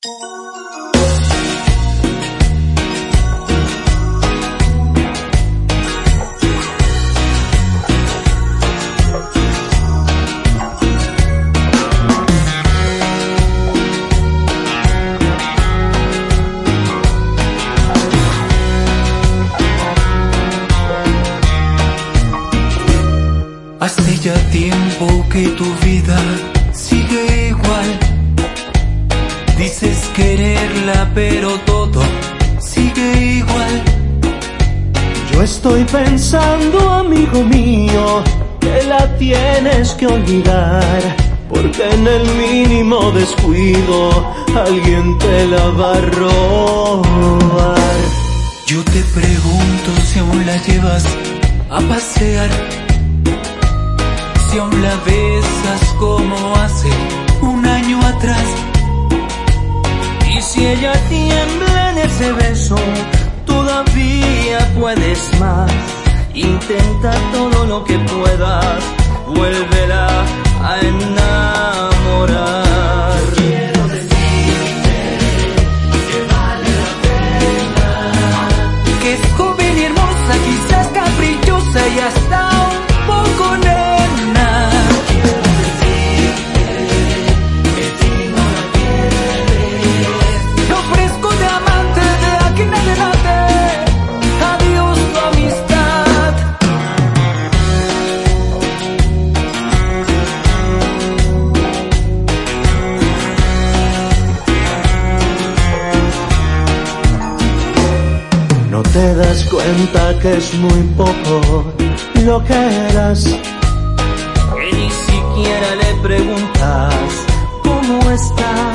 Hace ya tiempo que tu vida sigue igual. Dices quererla, pero todo sigue igual. Yo estoy pensando, amigo mío, que la tienes que olvidar, porque en el mínimo descuido alguien te la va a robar. Yo te pregunto si aún la llevas a pasear, si aún la besas como hace un año atrás. Y si ella tiembla en ese beso, todavía puedes más. Intenta todo lo que puedas, vuélvela a enamorar. Quiero decirte que vale la pena, que es joven y hermosa, quizás caprichosa y hasta un poco nena. quiero decirte que si no la quieres, Te ofrezco de amante de aquí en adelante. Adiós tu amistad. no te das cuenta que es muy poco lo que das, que ni siquiera le preguntas cómo estás.